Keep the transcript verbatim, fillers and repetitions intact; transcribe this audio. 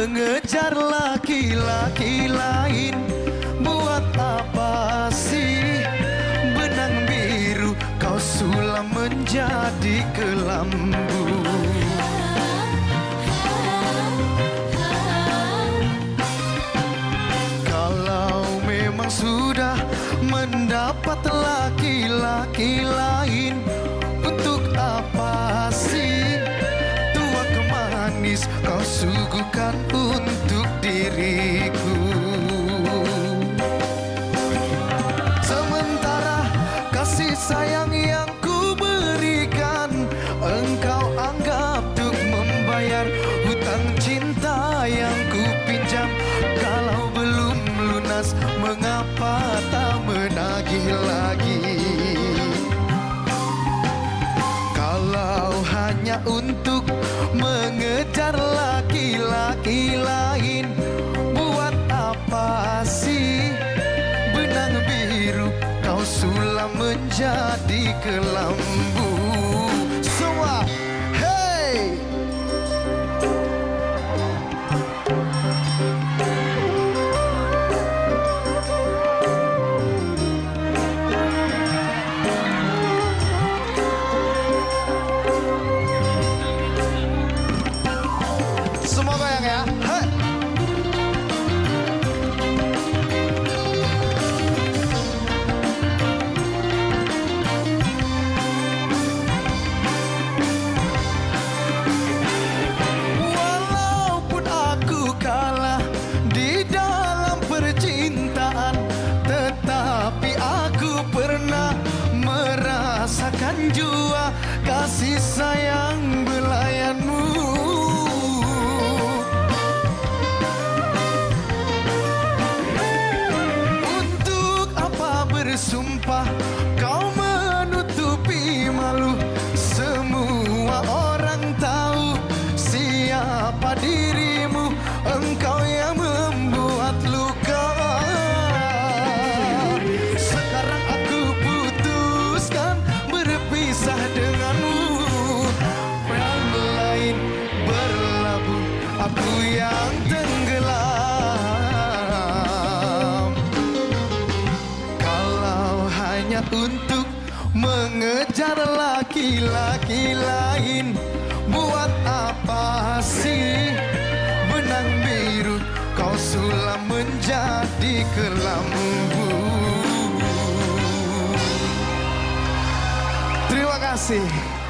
mengejar laki-laki lain. Buat apa sih benang biru kau sulam menjadi kelambu? Kalau memang sudah mendapat laki-laki lain, untuk apa sih tua kemanis kau suguhkan untuk diriku? Sementara kasih sayang yang ku berikan, engkau anggap untuk membayar hutang cinta yang ku pinjam. Kalau belum lunas, mengapa tak menagih lagi? Kalau hanya untuk mengejar laki-laki lain, buat apa sih benang biru kau sulam menjadi kelambu? Semua, hey! Semua goyang ya, hey! Walaupun aku kalah di dalam percintaan, tetapi aku pernah merasakan jua kasih sayang belayanmu. Bersumpah kau menutupi malu, semua orang tahu siapa dirimu. Engkau yang membuat luka. Sekarang aku putuskan berpisah denganmu. Yang lain berlabuh, aku yang tenggelam. Untuk mengejar laki-laki lain, buat apa sih benang biru kau sulam menjadi kelambu? Terima kasih.